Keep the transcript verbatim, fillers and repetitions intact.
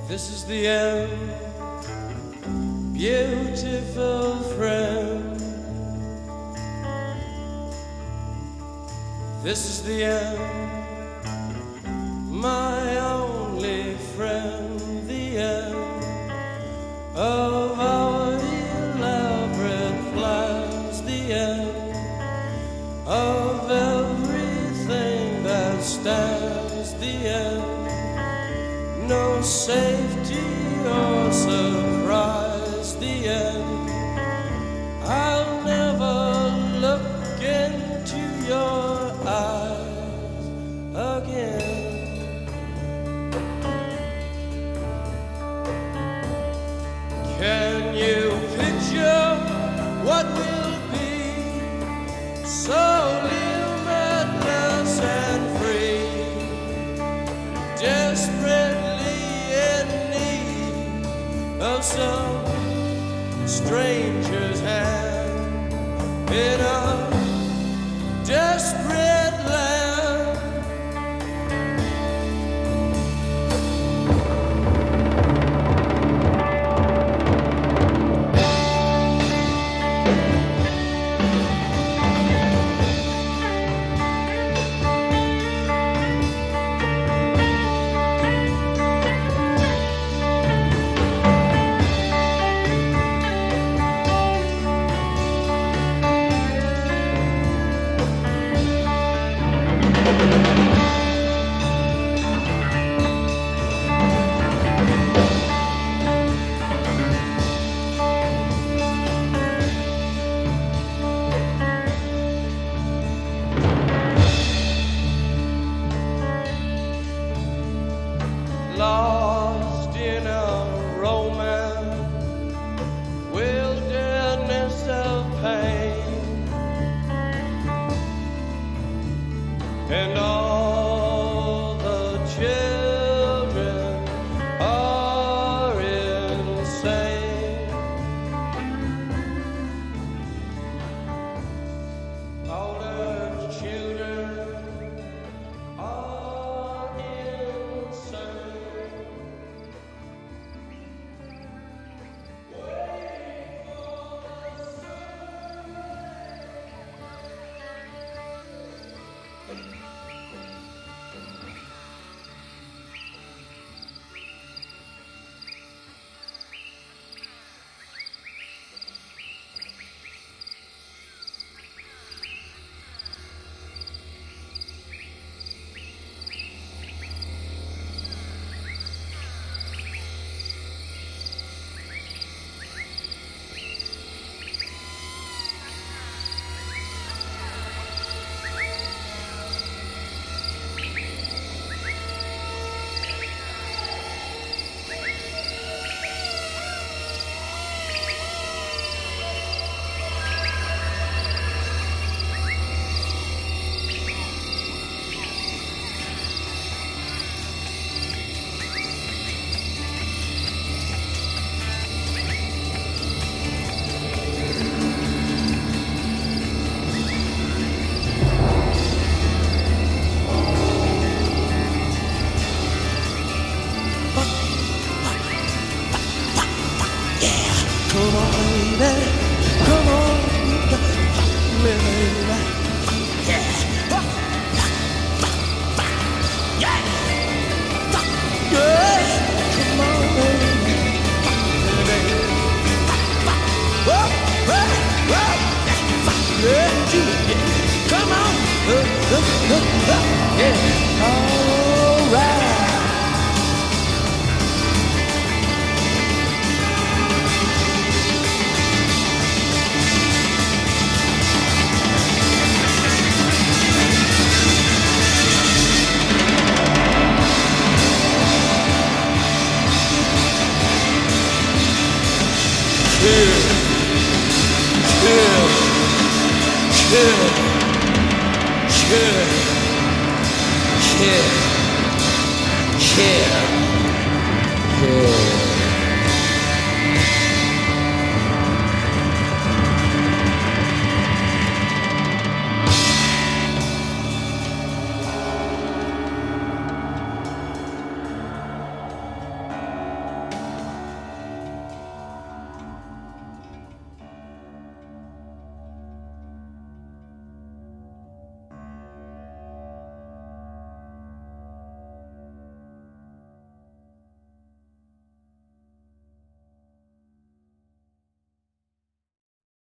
This is the end, beautiful friend. This is the end, my only friend. The end of our elaborate plans. The end of everything that stands. The end. No safety or surprise, the end. I'll never look into your eyes again. Can you picture what will be so limitless and free? Desperate of some stranger's hand in a desperate land. Lost in a romance, wilderness of pain, and all the children are insane. All the children are insane. Come on, baby, come on, baby, yeah, yeah, yeah, come on, baby, whoa, whoa, whoa, yeah, come on, uh, uh, uh, uh, yeah, all right. Kill, kill, kill, kill, kill, kill.